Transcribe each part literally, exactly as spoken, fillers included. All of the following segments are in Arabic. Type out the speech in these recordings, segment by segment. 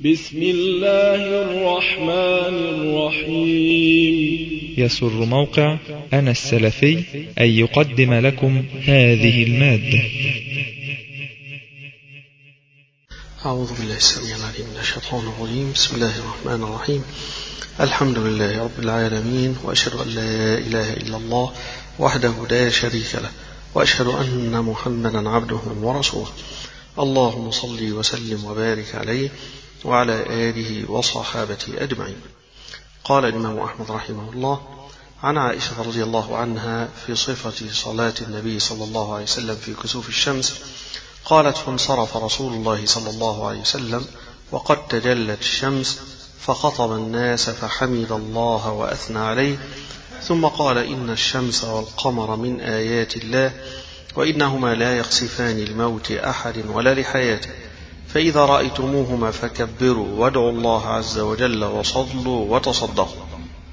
بسم الله الرحمن الرحيم. يسر موقع أنا السلفي أن يقدم لكم هذه المادة. أعوذ بالله السميع العليم من الشيطان الرجيم. بسم الله الرحمن الرحيم. الحمد لله رب العالمين، وأشهد أن لا إله إلا الله وحده لا شريك له، وأشهد أن محمدا عبده ورسوله. اللهم صل وسلم وبارك عليه وعلى آله وصحابته أجمعين. قال الإمام أحمد رحمه الله عن عائشة رضي الله عنها في صفة صلاة النبي صلى الله عليه وسلم في كسوف الشمس، قالت: فانصرف رسول الله صلى الله عليه وسلم وقد تجلت الشمس، فخطب الناس فحمد الله وأثنى عليه، ثم قال: إن الشمس والقمر من آيات الله، وإنهما لا يخسفان لموت أحد ولا لحياته، فإذا رأيتموهما فكبروا وادعوا الله عز وجل وصلوا وتصدقوا.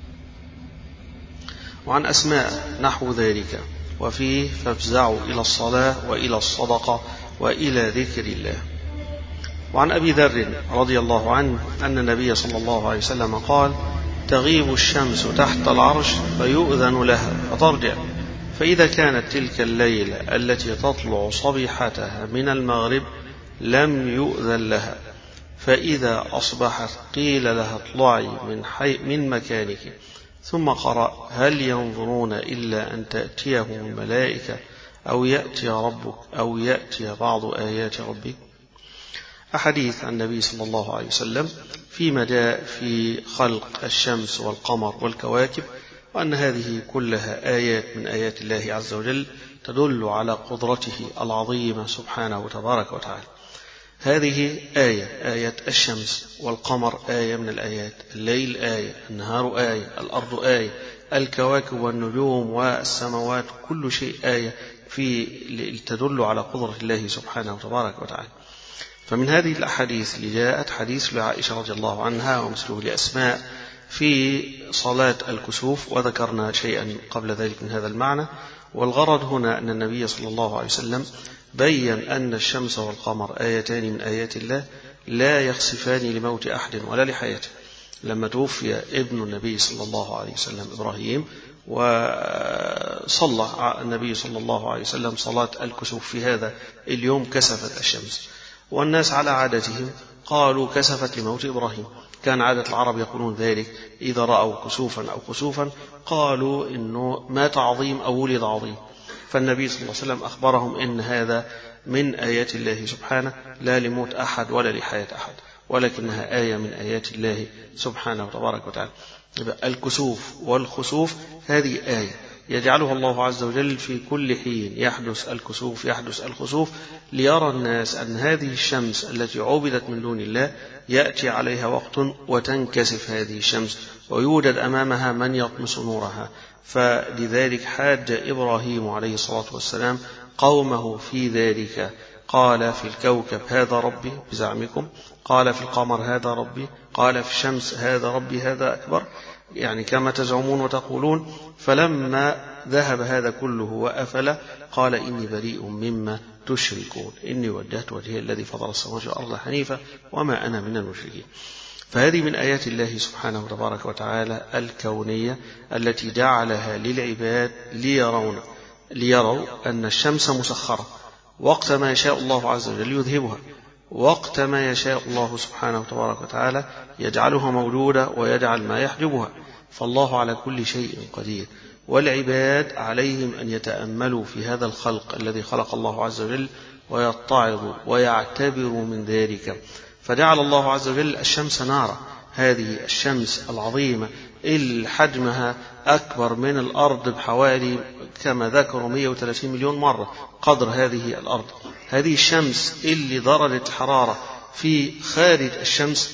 وعن أسماء نحو ذلك، وفيه: فافزعوا إلى الصلاة وإلى الصدقة وإلى ذكر الله. وعن أبي ذر رضي الله عنه أن النبي صلى الله عليه وسلم قال: تغيب الشمس تحت العرش فيؤذن لها فترجع، فإذا كانت تلك الليلة التي تطلع صبيحتها من المغرب لم يؤذن لها، فإذا أصبحت قيل لها اطلعي من, حي من مكانك، ثم قرأ: هل ينظرون إلا أن تأتيهم الملائكة أو يأتي ربك أو يأتي بعض آيات ربك. أحاديث عن النبي صلى الله عليه وسلم فيما جاء في خلق الشمس والقمر والكواكب، وأن هذه كلها آيات من آيات الله عز وجل تدل على قدرته العظيمة سبحانه تبارك وتعالى. هذه آية آية الشمس والقمر، آية من الآيات، الليل آية، النهار آية، الأرض آية، الكواكب والنجوم والسماوات، كل شيء آية في تدل على قدرة الله سبحانه تبارك وتعالى. فمن هذه الأحاديث اللي جاءت حديث لعائشة رضي الله عنها ومثله لأسماء في صلاة الكسوف، وذكرنا شيئا قبل ذلك من هذا المعنى. والغرض هنا أن النبي صلى الله عليه وسلم بيّن أن الشمس والقمر آيتان من آيات الله لا يخسفان لموت أحد ولا لحياته. لما توفي ابن النبي صلى الله عليه وسلم إبراهيم، وصلى النبي صلى الله عليه وسلم صلاة الكسوف في هذا اليوم، كسفت الشمس، والناس على عادتهم قالوا كسفت لموت إبراهيم. كان عادة العرب يقولون ذلك إذا رأوا كسوفا أو كسوفا، قالوا إنه مات عظيم أو ولد عظيم. فالنبي صلى الله عليه وسلم أخبرهم إن هذا من آيات الله سبحانه، لا لموت أحد ولا لحياة أحد، ولكنها آية من آيات الله سبحانه وتبارك وتعالى. الكسوف والخسوف هذه آية يجعلها الله عز وجل في كل حين يحدث الكسوف يحدث الخسوف، ليرى الناس أن هذه الشمس التي عبدت من دون الله يأتي عليها وقت وتنكسف هذه الشمس، ويوجد أمامها من يطمس نورها. فلذلك حاج إبراهيم عليه الصلاة والسلام قومه في ذلك، قال: في الكوكب هذا ربي بزعمكم، قال: في القمر هذا ربي، قال: في الشمس هذا ربي، هذا أكبر، يعني كما تزعمون وتقولون. فلما ذهب هذا كله وأفل، قال: إني بريء مما تشركون، إني وجهت وجهي الذي فطر السماوات والأرض حنيفا وما أنا من المشركين. فهذه من آيات الله سبحانه وتبارك وتعالى الكونية التي جعلها للعباد ليرون ليروا أن الشمس مسخرة، وقت ما يشاء الله عز وجل يذهبها، وقت ما يشاء الله سبحانه وتبارك وتعالى يجعلها موجودة ويجعل ما يحجبها. فالله على كل شيء قدير، والعباد عليهم أن يتأملوا في هذا الخلق الذي خلق الله عز وجل ويتعظوا ويعتبروا من ذلك. فجعل الله عز وجل الشمس نارا، هذه الشمس العظيمة اللي حجمها أكبر من الأرض بحوالي كما ذكروا مئة وثلاثين مليون مرة قدر هذه الأرض. هذه الشمس اللي درجة الحرارة في خارج الشمس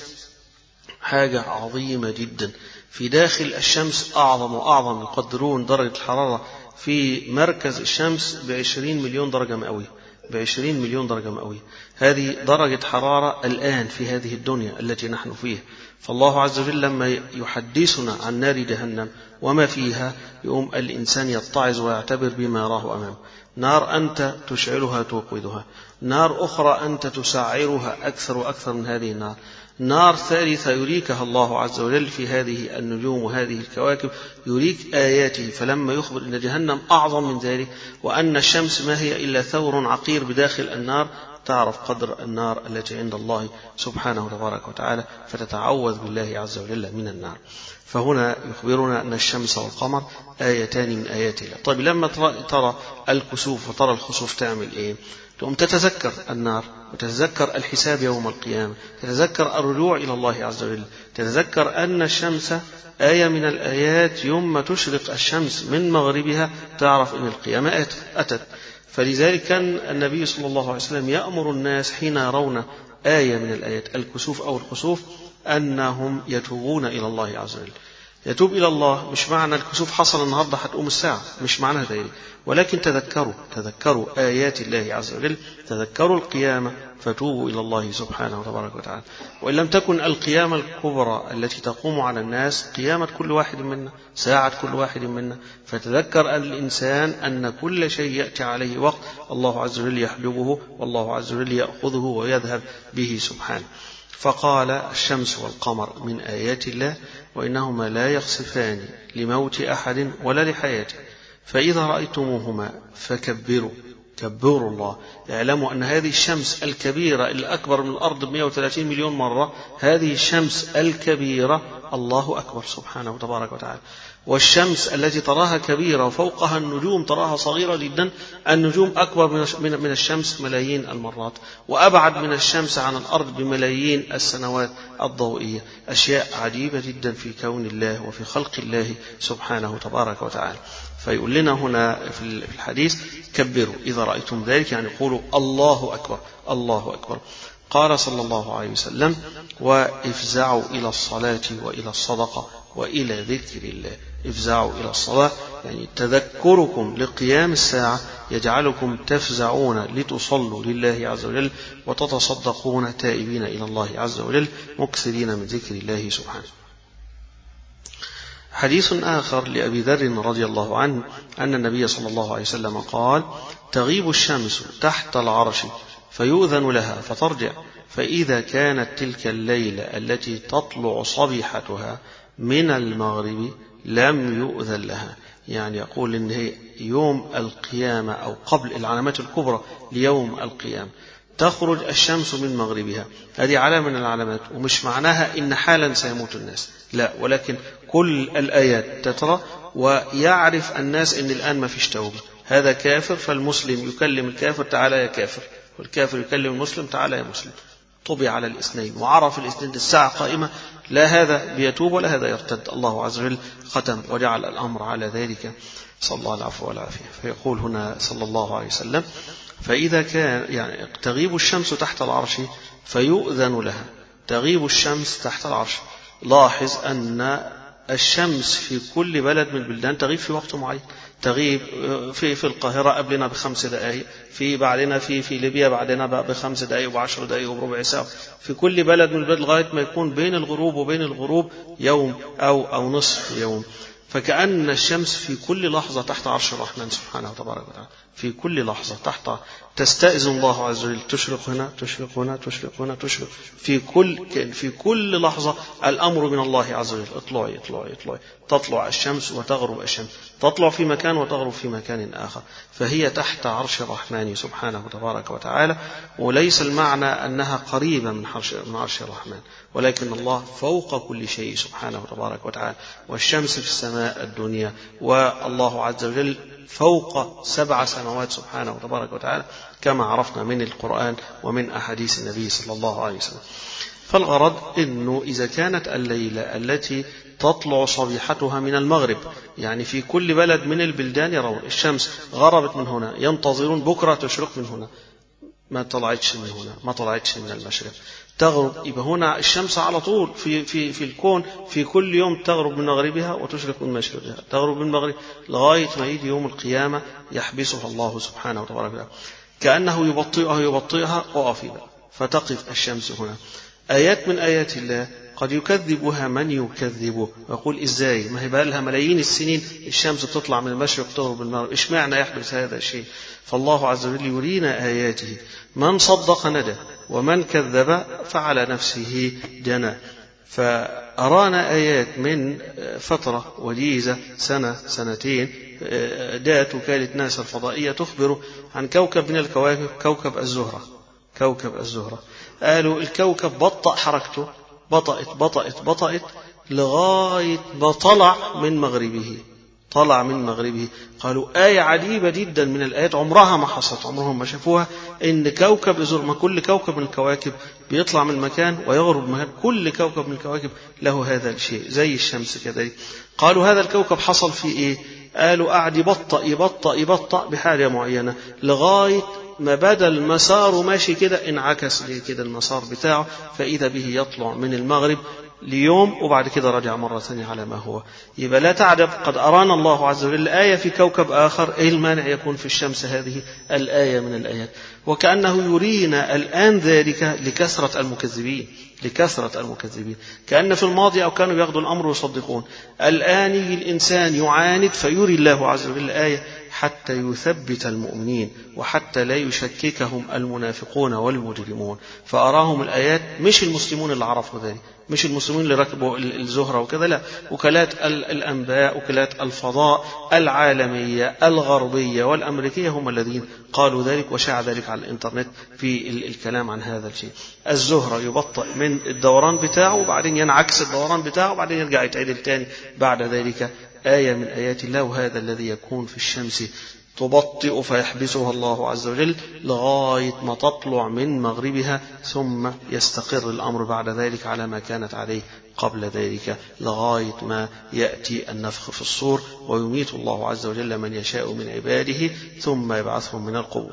حاجة عظيمة جدا، في داخل الشمس أعظم وأعظم. يقدرون درجة الحرارة في مركز الشمس بعشرين مليون درجة مئوية، بعشرين مليون درجة مئوية. هذه درجة حرارة الآن في هذه الدنيا التي نحن فيها. فالله عز وجل لما يحدثنا عن نار جهنم وما فيها، يقوم الإنسان يتعظ ويعتبر بما يراه أمامه. نار أنت تشعلها توقدها، نار أخرى أنت تسعرها أكثر وأكثر من هذه النار، نار ثالثة يريكها الله عز وجل في هذه النجوم وهذه الكواكب، يريك آياته. فلما يخبر أن جهنم أعظم من ذلك وأن الشمس ما هي إلا ثور عقير بداخل النار، تعرف قدر النار التي عند الله سبحانه تبارك وتعالى، فتتعوذ بالله عز وجل من النار. فهنا يخبرنا أن الشمس والقمر آيتان من آيات الله. طيب لما ترى الكسوف وترى الخسوف تعمل إيه؟ تقوم تتذكر النار وتتذكر الحساب يوم القيامة، تتذكر الرجوع إلى الله عز وجل، تتذكر أن الشمس آية من الآيات، يوم ما تشرق الشمس من مغربها تعرف أن القيامة أتت. فلذلك كان النبي صلى الله عليه وسلم يأمر الناس حين يرون آية من الآيات الكسوف أو الخسوف أنهم يتوبون إلى الله عز وجل. يتوب إلى الله مش معنى الكسوف حصل النهاردة هتقوم الساعة، مش معنى ذلك، ولكن تذكروا تذكروا آيات الله عز وجل، تذكروا القيامة فتوبوا إلى الله سبحانه وتبارك وتعالى. وإن لم تكن القيامة الكبرى التي تقوم على الناس قيامة كل واحد منا، ساعة كل واحد منا، فتذكر الإنسان أن كل شيء يأتي عليه وقت الله عز وجل يحجبه والله عز وجل يأخذه ويذهب به سبحانه. فقال الشمس والقمر من آيات الله وإنهما لا يخسفان لموت أحد ولا لحياته، فإذا رأيتموهما فكبروا كبروا الله. اعلموا أن هذه الشمس الكبيرة اللي أكبر من الأرض مئة وثلاثين مليون مرة، هذه الشمس الكبيرة الله أكبر سبحانه وتبارك وتعالى. والشمس التي تراها كبيرة وفوقها النجوم تراها صغيرة جدا، النجوم أكبر من الشمس ملايين المرات، وأبعد من الشمس عن الأرض بملايين السنوات الضوئية. أشياء عجيبة جدا في كون الله وفي خلق الله سبحانه تبارك وتعالى. فيقول لنا هنا في الحديث كبروا إذا رأيتم ذلك، يعني قولوا الله أكبر الله أكبر. قال صلى الله عليه وسلم وافزعوا إلى الصلاة وإلى الصدقة وإلى ذكر الله. افزعوا إلى الصلاة يعني تذكركم لقيام الساعة يجعلكم تفزعون لتصلوا لله عز وجل وتتصدقون تائبين إلى الله عز وجل مكثرين من ذكر الله سبحانه. حديث آخر لأبي ذر رضي الله عنه أن النبي صلى الله عليه وسلم قال تغيب الشمس تحت العرش فيؤذن لها فترجع، فإذا كانت تلك الليلة التي تطلع صبيحتها من المغرب لم يؤذن لها. يعني يقول إن هي يوم القيامة أو قبل العلامات الكبرى ليوم القيامة تخرج الشمس من مغربها، هذه علامة من العلامات، ومش معناها إن حالا سيموت الناس، لا، ولكن كل الآيات تترى ويعرف الناس إن الآن ما فيش توبة. هذا كافر فالمسلم يكلم الكافر تعالى يا كافر، والكافر يكلم المسلم تعالى يا مسلم، طبع على الاثنين وعرف الاثنين الساعة قائمة، لا هذا بيتوب ولا هذا يرتد. الله عز وجل ختم وجعل الأمر على ذلك، صلى الله العفو والعافية. فيقول هنا صلى الله عليه وسلم فإذا كان يعني تغيب الشمس تحت العرش فيؤذن لها. تغيب الشمس تحت العرش، لاحظ أن الشمس في كل بلد من البلدان تغيب في وقت معين، تغيب في في القاهرة قبلنا بخمس دقائق، في بعدنا في في ليبيا بعدنا بخمس دقائق وعشر دقائق وربع ساعة، في كل بلد من البلاد لغاية ما يكون بين الغروب وبين الغروب يوم أو أو نصف يوم. فكأن الشمس في كل لحظة تحت عرش الرحمن سبحانه وتبارك وتعالى، في كل لحظة تحت تستأذن الله عز وجل، تشرق هنا تشرق هنا تشرق هنا تشرق، في كل في كل لحظة الأمر من الله عز وجل، اطلعي اطلعي اطلعي، تطلع الشمس وتغرب الشمس، تطلع في مكان وتغرب في مكان آخر، فهي تحت عرش الرحمن سبحانه وتبارك وتعالى. وليس المعنى أنها قريبة من من عرش الرحمن، ولكن الله فوق كل شيء سبحانه وتبارك وتعالى، والشمس في السماء الدنيا، والله عز وجل فوق سبع سماوات سبحانه وتبارك وتعالى كما عرفنا من القرآن ومن أحاديث النبي صلى الله عليه وسلم. فالغرض أنه إذا كانت الليلة التي تطلع صبيحتها من المغرب، يعني في كل بلد من البلدان يرون الشمس غربت من هنا، ينتظرون بكرة تشرق من هنا، ما طلعتش من هنا، ما طلعتش من المشرق، تغرب. يبقى هنا الشمس على طول في في في الكون في كل يوم تغرب من مغربها وتشرق من مشرقها، تغرب من المغرب لغاية ما يجي يوم القيامة يحبسها الله سبحانه وتبارك وتعالى، كأنه يبطئها يبطئها وقفي بقى فتقف الشمس هنا. آيات من آيات الله قد يكذبها من يكذبه ويقول إزاي، ما هي بقى لها ملايين السنين الشمس بتطلع من المشرق تغرب من المغرب، إيش معنى يحدث هذا الشيء؟ فالله عز وجل يرينا آياته، من صدق ندى ومن كذب فعلى نفسه جنى. فأرانا آيات من فترة وجيزة سنة سنتين جاءت وكالة ناسا الفضائية تخبر عن كوكب من الكواكب، كوكب الزهرة. كوكب الزهرة قالوا الكوكب بطأ حركته، بطأت بطأت بطأت لغاية ما طلع من مغربه، طلع من مغربه. قالوا آية عجيبة جدا من الآيات عمرها ما حصلت، عمرهم ما شافوها، إن كوكب الزهرة، كل كوكب من الكواكب بيطلع من مكان ويغرب من مكان، كل كوكب من الكواكب له هذا الشيء زي الشمس كذلك. قالوا هذا الكوكب حصل فيه إيه؟ قالوا قاعد يبطأ يبطأ يبطأ بحاجة معينة لغاية ما بدل المسار ماشي كده انعكس كده المسار بتاعه، فإذا به يطلع من المغرب ليوم وبعد كده رجع مرة ثانية على ما هو. يبقى لا تعجب، قد أرانا الله عز وجل آية في كوكب آخر، إيه المانع يكون في الشمس هذه الآية من الآيات؟ وكأنه يرينا الآن ذلك لكثرة المكذبين، لكثرة المكذبين، كأن في الماضي أو كانوا ياخذوا الأمر ويصدقون، الآن الإنسان يعاند فيري الله عز وجل آية حتى يثبت المؤمنين وحتى لا يشككهم المنافقون والمجرمون، فأراهم الآيات. مش المسلمون اللي عرفوا ذلك، مش المسلمين اللي ركبوا الزهرة وكذا، لا، وكالات الأنباء، وكالات الفضاء العالمية الغربية والأمريكية هم الذين قالوا ذلك، وشاع ذلك على الإنترنت في الكلام عن هذا الشيء. الزهرة يبطئ من الدوران بتاعه وبعدين ينعكس الدوران بتاعه وبعدين يرجع يتعدل تاني بعد ذلك. آية من آيات الله. وهذا الذي يكون في الشمس تبطئ فيحبسها الله عز وجل لغاية ما تطلع من مغربها، ثم يستقر الأمر بعد ذلك على ما كانت عليه قبل ذلك، لغاية ما يأتي النفخ في الصور ويميت الله عز وجل من يشاء من عباده ثم يبعثهم من القبور.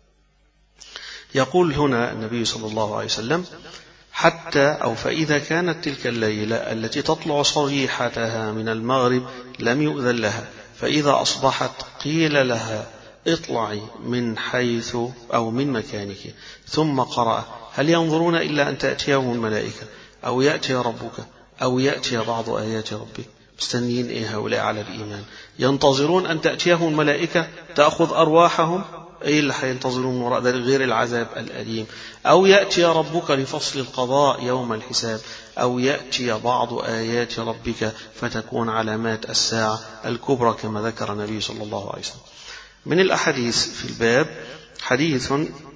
يقول هنا النبي صلى الله عليه وسلم: حتى أو فإذا كانت تلك الليلة التي تطلع صريحتها من المغرب لم يؤذن لها، فإذا أصبحت قيل لها اطلعي من حيث أو من مكانك، ثم قرأ: هل ينظرون إلا أن تأتيهم الملائكة أو يأتي ربك أو يأتي بعض آيات ربك. مستنيين إيه هؤلاء على الإيمان؟ ينتظرون أن تأتيهم الملائكة تأخذ أرواحهم، إيه اللي حينتظرون من وراء ذلك غير العذاب الأليم؟ أو يأتي ربك لفصل القضاء يوم الحساب، أو يأتي بعض آيات ربك فتكون علامات الساعة الكبرى كما ذكر النبي صلى الله عليه وسلم. من الأحاديث في الباب حديث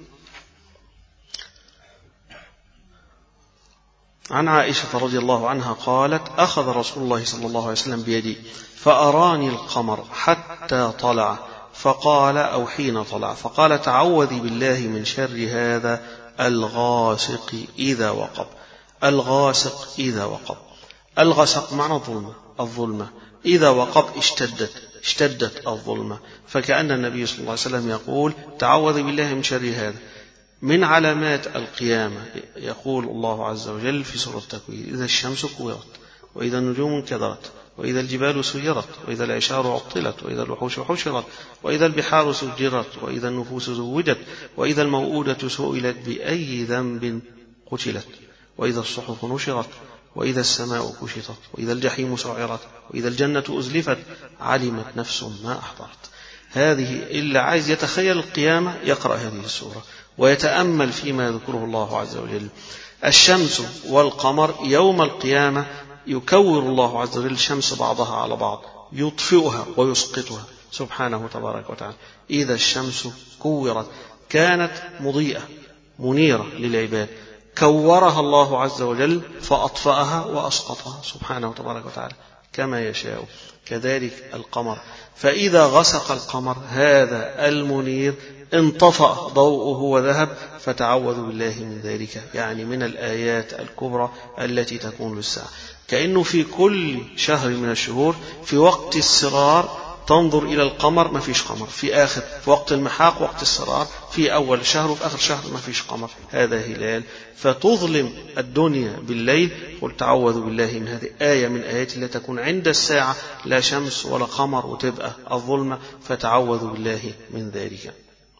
عن عائشة رضي الله عنها قالت: أخذ رسول الله صلى الله عليه وسلم بيدي فأراني القمر حتى طلع، فقال أو حين طلع، فقال: تعوذي بالله من شر هذا الغاسق إذا وقب. الغاسق إذا وقب، الغسق معنى الظلمة، الظلمة إذا وقب اشتدت اشتدت الظلمة. فكأن النبي صلى الله عليه وسلم يقول: تعوذي بالله من شر هذا. من علامات القيامة يقول الله عز وجل في سورة التكوير: إذا الشمس كورت وإذا النجوم انكدرت وإذا الجبال سيرت وإذا العشار عطلت وإذا الوحوش حشرت وإذا البحار سجرت وإذا النفوس زوجت وإذا الموءودة سئلت بأي ذنب قتلت وإذا الصحف نشرت وإذا السماء كشطت وإذا الجحيم سعرت وإذا الجنة أزلفت علمت نفس ما أحضرت. هذه إلا عايز يتخيل القيامة يقرأ هذه السورة ويتأمل فيما يذكره الله عز وجل. الشمس والقمر يوم القيامة يكور الله عز وجل الشمس بعضها على بعض، يطفئها ويسقطها سبحانه تبارك وتعالى. إذا الشمس كورت كانت مضيئة منيرة للعباد، كورها الله عز وجل فأطفأها وأسقطها سبحانه تبارك وتعالى كما يشاء. كذلك القمر، فإذا غسق القمر هذا المنير انطفأ ضوءه وذهب، فتعوذوا بالله من ذلك، يعني من الآيات الكبرى التي تكون للساعة. كأنه في كل شهر من الشهور في وقت السرار تنظر إلى القمر ما فيش قمر، في آخر في وقت المحاق وقت السرار في أول شهر وفي آخر شهر ما فيش قمر، هذا هلال، فتظلم الدنيا بالليل. قل تعوذوا بالله من هذه آية من آيات الله تكون عند الساعة لا شمس ولا قمر وتبقى الظلمة، فتعوذوا بالله من ذلك.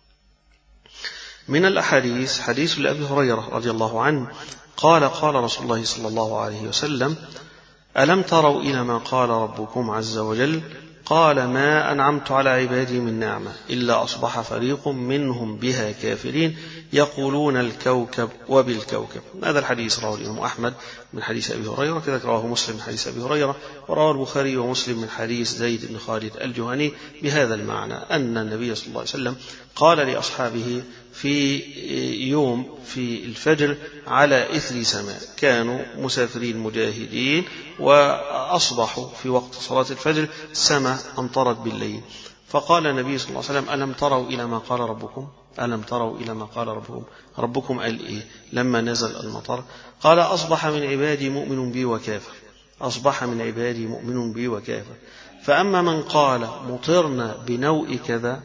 من الأحاديث حديث لأبي هريرة رضي الله عنه قال: قال رسول الله صلى الله عليه وسلم: ألم تروا إلى ما قال ربكم عز وجل: قال ما أنعمت على عبادي من نعمة إلا أصبح فريق منهم بها كافرين يقولون الكوكب وبالكوكب. هذا الحديث رواه الإمام أحمد من حديث أبي هريرة، كذا رواه مسلم من حديث أبي هريرة، ورواه البخاري ومسلم من حديث زيد بن خالد الجهني بهذا المعنى، أن النبي صلى الله عليه وسلم قال لأصحابه في يوم في الفجر على إثر سماء، كانوا مسافرين مجاهدين وأصبحوا في وقت صلاة الفجر سماء أمطرت بالليل، فقال النبي صلى الله عليه وسلم ألم تروا إلى ما قال ربكم؟ ألم تروا إلى ما قال ربكم؟ ربكم قال إيه لما نزل المطر؟ قال أصبح من عبادي مؤمن بي وكافر، أصبح من عبادي مؤمن بي وكافر، فأما من قال مطرنا بنوء كذا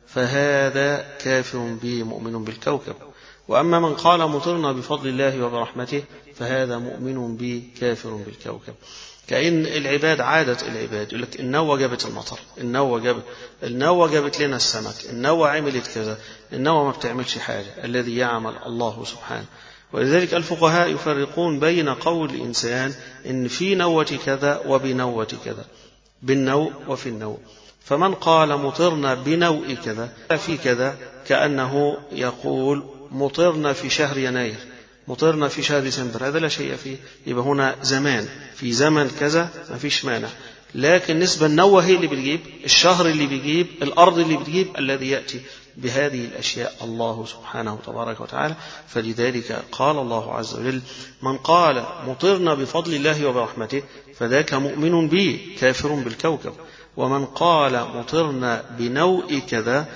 فهذا كافر به مؤمن بالكوكب، وأما من قال مطرنا بفضل الله وبرحمته فهذا مؤمن به كافر بالكوكب. كأن العباد عادة العباد يقول لك النوى جابت المطر، النوى جابت النوى جابت لنا السمك، النوى عملت كذا، النوى ما بتعملش حاجة، الذي يعمل الله سبحانه. ولذلك الفقهاء يفرقون بين قول الإنسان إن في نوة كذا وبنوة كذا، بالنوء وفي النوء. فمن قال مطرنا بنوء كذا في كذا كأنه يقول مطرنا في شهر يناير، مطرنا في شهر ديسمبر، هذا لا شيء فيه، يبقى هنا زمان في زمن كذا ما فيش مانع. لكن نسبة النوة هي اللي بتجيب، الشهر اللي بيجيب، الأرض اللي بتجيب، الذي يأتي بهذه الأشياء الله سبحانه تبارك وتعالى. فلذلك قال الله عز وجل من قال مطرنا بفضل الله وبرحمته فذاك مؤمن به كافر بالكوكب، ومن قال مطرنا بنوء كذا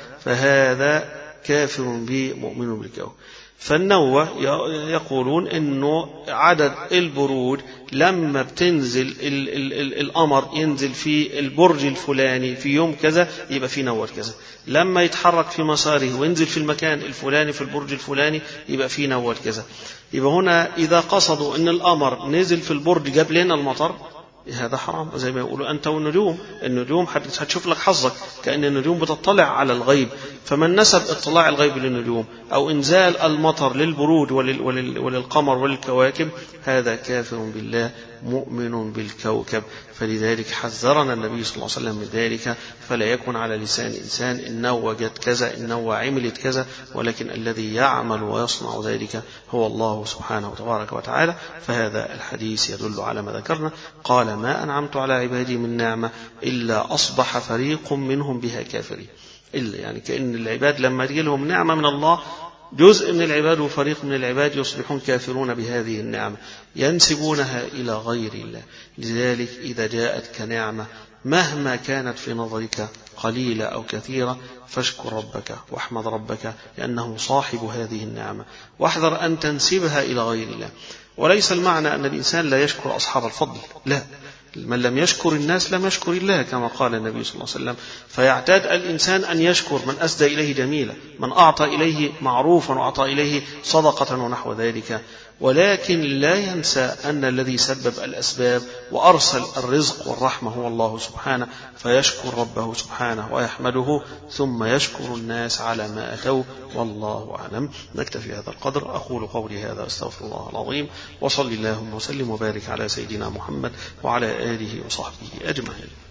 فهذا كافر به مؤمن بالكوكب. فالنوة يقولون أنه عدد البرود لما بتنزل ال ال ال القمر ينزل في البرج الفلاني في يوم كذا يبقى في نوة كذا، لما يتحرك في مساره وينزل في المكان الفلاني في البرج الفلاني يبقى في نوة كذا. يبقى هنا إذا قصدوا أن القمر نزل في البرج جاب لنا المطر هذا حرام، زي ما يقولوا أنت والنجوم، النجوم هتشوف لك حظك، كأن النجوم بتطلع على الغيب. فمن نسب اطلاع الغيب للنجوم أو إنزال المطر للبرود ولل ولل وللقمر وللكواكب هذا كافر بالله مؤمن بالكوكب. فلذلك حذرنا النبي صلى الله عليه وسلم من ذلك، فلا يكن على لسان إنسان إنه وجد كذا إنه عملت كذا، ولكن الذي يعمل ويصنع ذلك هو الله سبحانه وتبارك وتعالى. فهذا الحديث يدل على ما ذكرنا. قال ما أنعمت على عبادي من نعمة إلا أصبح فريق منهم بها كافرين، إلا يعني كأن العباد لما تجي لهم نعمة من الله جزء من العباد وفريق من العباد يصبحون كافرون بهذه النعمة ينسبونها إلى غير الله. لذلك إذا جاءت كنعمة مهما كانت في نظرك قليلة أو كثيرة فاشكر ربك واحمد ربك لأنه صاحب هذه النعمة، واحذر أن تنسبها إلى غير الله. وليس المعنى أن الإنسان لا يشكر أصحاب الفضل، لا، من لم يشكر الناس لم يشكر الله كما قال النبي صلى الله عليه وسلم. فيعتاد الإنسان أن يشكر من أسدى إليه جميلة، من أعطى إليه معروفا وأعطى إليه صدقة ونحو ذلك، ولكن لا ينسى أن الذي سبب الأسباب وأرسل الرزق والرحمة هو الله سبحانه، فيشكر ربه سبحانه ويحمده ثم يشكر الناس على ما أتوا. والله أعلم. نكتفي هذا القدر. أقول قولي هذا أستغفر الله العظيم، وصلي اللهم وسلم وبارك على سيدنا محمد وعلى آله وصحبه أجمعين.